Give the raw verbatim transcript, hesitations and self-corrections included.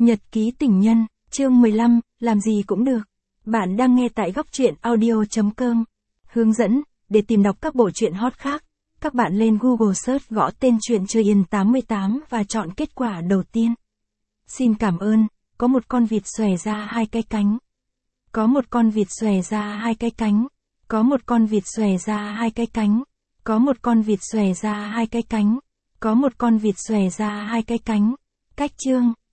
Nhật ký tình nhân, chương mười lăm, làm gì cũng được. Bạn đang nghe tại góc truyện audio chấm com. Hướng dẫn, để tìm đọc các bộ truyện hot khác, các bạn lên Google Search gõ tên truyện Chơi Yên tám mươi tám và chọn kết quả đầu tiên. Xin cảm ơn, có một con vịt xòe ra hai cái cánh. Có một con vịt xòe ra hai cái cánh. Có một con vịt xòe ra hai cái cánh. Có một con vịt xòe ra hai cái cánh. Có một con vịt xòe ra hai cái cánh. Cách chương